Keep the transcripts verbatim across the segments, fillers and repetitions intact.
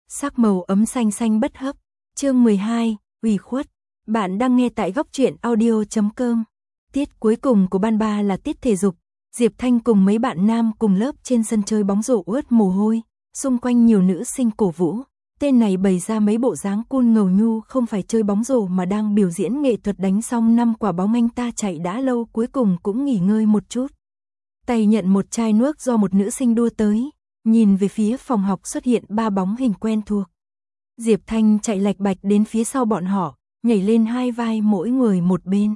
sắc màu ấm xanh xanh bất hấp. Chương mười hai, ủy khuất. Bạn đang nghe tại góc truyện audio chấm com. Tiết cuối cùng của ban ba là tiết thể dục. Diệp Thanh cùng mấy bạn nam cùng lớp trên sân chơi bóng rổ ướt mồ hôi, xung quanh nhiều nữ sinh cổ vũ. Tên này bày ra mấy bộ dáng cool ngầu nhu, không phải chơi bóng rổ mà đang biểu diễn nghệ thuật. Đánh xong năm quả bóng anh ta chạy đã lâu, cuối cùng cũng nghỉ ngơi một chút. Tay nhận một chai nước do một nữ sinh đua tới, nhìn về phía phòng học xuất hiện ba bóng hình quen thuộc. Diệp Thanh chạy lạch bạch đến phía sau bọn họ, nhảy lên hai vai mỗi người một bên.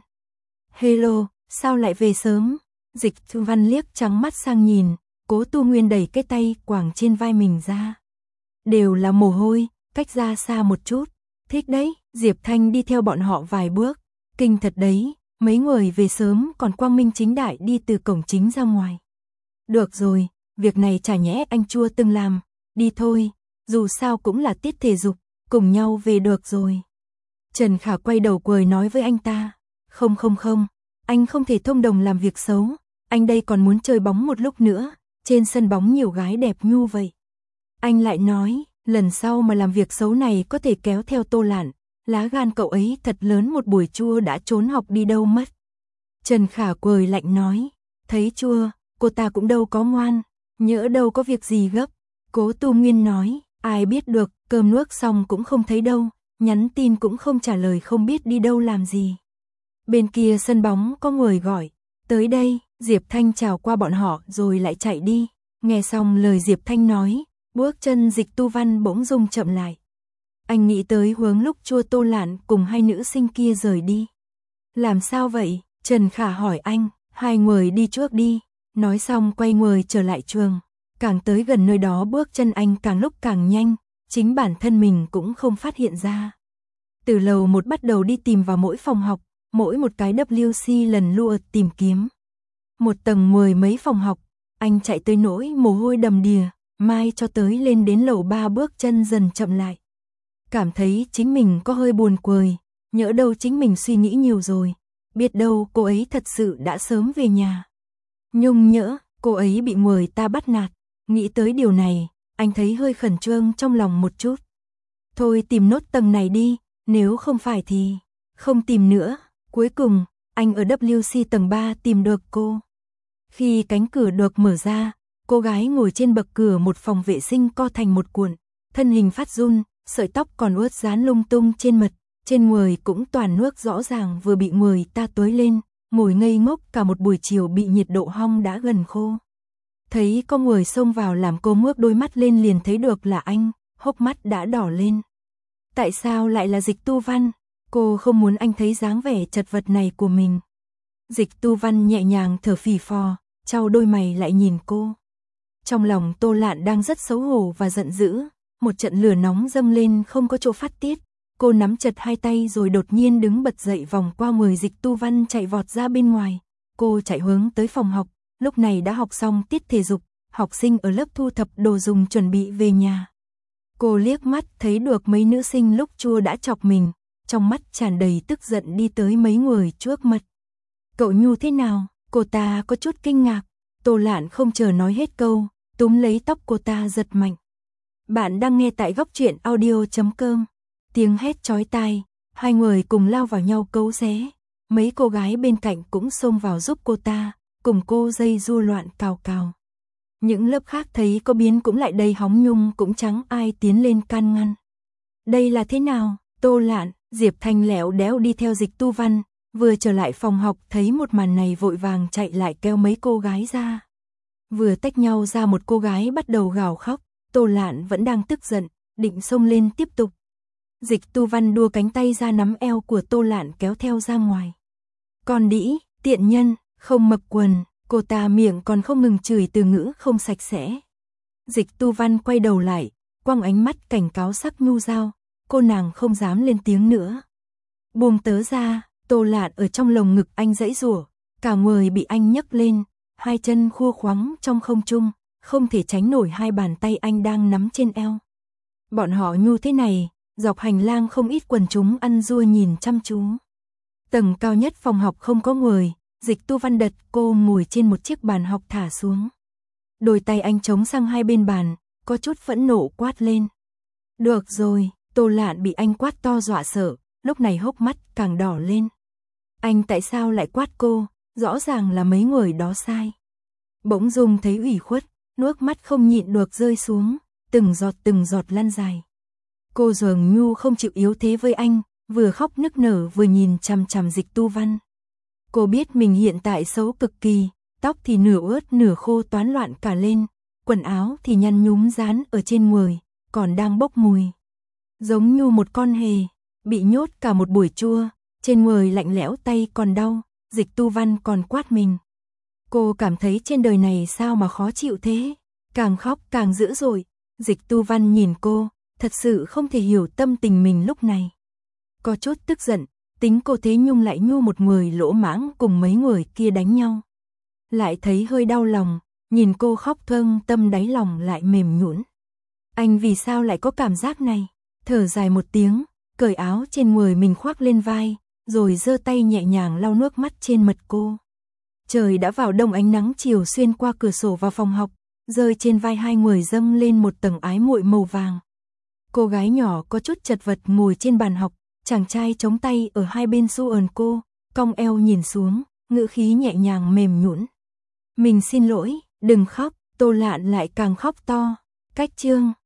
Hello, sao lại về sớm? Dịch Thu Văn liếc trắng mắt sang nhìn, Cố Tu Nguyên đẩy cái tay quàng trên vai mình ra. Đều là mồ hôi, cách ra xa một chút. Thích đấy, Diệp Thanh đi theo bọn họ vài bước. Kinh thật đấy, mấy người về sớm còn quang minh chính đại đi từ cổng chính ra ngoài. Được rồi, việc này chả nhẽ anh Chua từng làm, đi thôi, dù sao cũng là tiết thể dục, cùng nhau về được rồi. Trần Khả quay đầu cười nói với anh ta, không không không, anh không thể thông đồng làm việc xấu, anh đây còn muốn chơi bóng một lúc nữa, trên sân bóng nhiều gái đẹp nhu vậy. Anh lại nói, lần sau mà làm việc xấu này có thể kéo theo Tô Lạn, lá gan cậu ấy thật lớn, một buổi Chua đã trốn học đi đâu mất. Trần Khả cười lạnh nói, thấy Chua, cô ta cũng đâu có ngoan, nhỡ đâu có việc gì gấp. Cố Tu Nguyên nói, ai biết được, cơm nước xong cũng không thấy đâu, nhắn tin cũng không trả lời, không biết đi đâu làm gì. Bên kia sân bóng có người gọi, tới đây. Diệp Thanh chào qua bọn họ rồi lại chạy đi. Nghe xong lời Diệp Thanh nói, bước chân Dịch Tu Văn bỗng dưng chậm lại. Anh nghĩ tới hướng lúc Chua, Tô Lạn cùng hai nữ sinh kia rời đi. Làm sao vậy? Trần Khả hỏi anh. Hai người đi trước đi. Nói xong quay người trở lại trường. Càng tới gần nơi đó bước chân anh càng lúc càng nhanh, chính bản thân mình cũng không phát hiện ra. Từ lầu một bắt đầu đi tìm vào mỗi phòng học, mỗi một cái W C lần lượt tìm kiếm. Một tầng mười mấy phòng học, anh chạy tới nỗi mồ hôi đầm đìa, mai cho tới lên đến lầu ba bước chân dần chậm lại. Cảm thấy chính mình có hơi buồn cười, nhỡ đâu chính mình suy nghĩ nhiều rồi, biết đâu cô ấy thật sự đã sớm về nhà. Nhung nhỡ, cô ấy bị người ta bắt nạt, nghĩ tới điều này, anh thấy hơi khẩn trương trong lòng một chút. Thôi tìm nốt tầng này đi, nếu không phải thì không tìm nữa. Cuối cùng, anh ở W C tầng ba tìm được cô. Khi cánh cửa được mở ra, cô gái ngồi trên bậc cửa một phòng vệ sinh co thành một cuộn, thân hình phát run, sợi tóc còn ướt dán lung tung trên mặt, trên người cũng toàn nước, rõ ràng vừa bị người ta tưới lên, ngồi ngây ngốc cả một buổi chiều bị nhiệt độ hong đã gần khô. Thấy có người xông vào làm cô ngước đôi mắt lên liền thấy được là anh, hốc mắt đã đỏ lên. Tại sao lại là Dịch Tu Văn? Cô không muốn anh thấy dáng vẻ chật vật này của mình. Dịch Tu Văn nhẹ nhàng thở phì phò, chau đôi mày lại nhìn cô. Trong lòng Tô Lạn đang rất xấu hổ và giận dữ, một trận lửa nóng dâng lên không có chỗ phát tiết. Cô nắm chặt hai tay rồi đột nhiên đứng bật dậy, vòng qua người Dịch Tu Văn chạy vọt ra bên ngoài. Cô chạy hướng tới phòng học, lúc này đã học xong tiết thể dục, học sinh ở lớp thu thập đồ dùng chuẩn bị về nhà. Cô liếc mắt thấy được mấy nữ sinh lúc Chua đã chọc mình, trong mắt tràn đầy tức giận đi tới mấy người trước mặt. Cậu Nhu thế nào? Cô ta có chút kinh ngạc. Tô Lạn không chờ nói hết câu, túm lấy tóc cô ta giật mạnh. Bạn đang nghe tại góc truyện audio chấm com. Tiếng hét chói tai, hai người cùng lao vào nhau cấu xé. Mấy cô gái bên cạnh cũng xông vào giúp cô ta, cùng cô dây dưa loạn cào cào. Những lớp khác thấy có biến cũng lại đây hóng nhung, cũng chẳng ai tiến lên can ngăn. Đây là thế nào? Tô Lạn, Diệp Thanh lẻo đéo đi theo Dịch Tu Văn, vừa trở lại phòng học thấy một màn này vội vàng chạy lại kéo mấy cô gái ra. Vừa tách nhau ra một cô gái bắt đầu gào khóc, Tô Lạn vẫn đang tức giận, định xông lên tiếp tục. Dịch Tu Văn đua cánh tay ra nắm eo của Tô Lạn kéo theo ra ngoài. Con đĩ, tiện nhân, không mặc quần, cô ta miệng còn không ngừng chửi từ ngữ không sạch sẽ. Dịch Tu Văn quay đầu lại, quăng ánh mắt cảnh cáo sắc nhu dao, cô nàng không dám lên tiếng nữa. Buông tớ ra. Tô Lạn ở trong lồng ngực anh giãy giụa, cả người bị anh nhấc lên, hai chân khua khoắng trong không trung, không thể tránh nổi hai bàn tay anh đang nắm trên eo. Bọn họ nhu thế này, dọc hành lang không ít quần chúng ăn dua nhìn chăm chú. Tầng cao nhất phòng học không có người, Dịch Tu Văn đặt cô ngồi trên một chiếc bàn học thả xuống. Đôi tay anh chống sang hai bên bàn, có chút phẫn nộ quát lên. Được rồi, Tô Lạn bị anh quát to dọa sợ, lúc này hốc mắt càng đỏ lên. Anh tại sao lại quát cô, rõ ràng là mấy người đó sai. Bỗng Dung thấy ủy khuất, nước mắt không nhịn được rơi xuống, từng giọt từng giọt lăn dài. Cô dường như không chịu yếu thế với anh, vừa khóc nức nở vừa nhìn chằm chằm Dịch Tu Văn. Cô biết mình hiện tại xấu cực kỳ, tóc thì nửa ướt nửa khô toán loạn cả lên, quần áo thì nhăn nhúm dán ở trên người, còn đang bốc mùi. Giống như một con hề, bị nhốt cả một buổi trưa, trên người lạnh lẽo tay còn đau, Dịch Tu Văn còn quát mình. Cô cảm thấy trên đời này sao mà khó chịu thế, càng khóc càng dữ dội. Dịch Tu Văn nhìn cô, thật sự không thể hiểu tâm tình mình lúc này. Có chút tức giận, tính cô thế nhưng lại như một người lỗ mãng cùng mấy người kia đánh nhau. Lại thấy hơi đau lòng, nhìn cô khóc thâng tâm đáy lòng lại mềm nhũn. Anh vì sao lại có cảm giác này? Thở dài một tiếng, cởi áo trên người mình khoác lên vai, rồi giơ tay nhẹ nhàng lau nước mắt trên mặt cô. Trời đã vào đông, ánh nắng chiều xuyên qua cửa sổ vào phòng học, rơi trên vai hai người dâng lên một tầng ái muội màu vàng. Cô gái nhỏ có chút chật vật ngồi trên bàn học, chàng trai chống tay ở hai bên xu ờn cô, cong eo nhìn xuống, ngữ khí nhẹ nhàng mềm nhũn. Mình xin lỗi, đừng khóc. Tô Lạn lại càng khóc to. Cách chương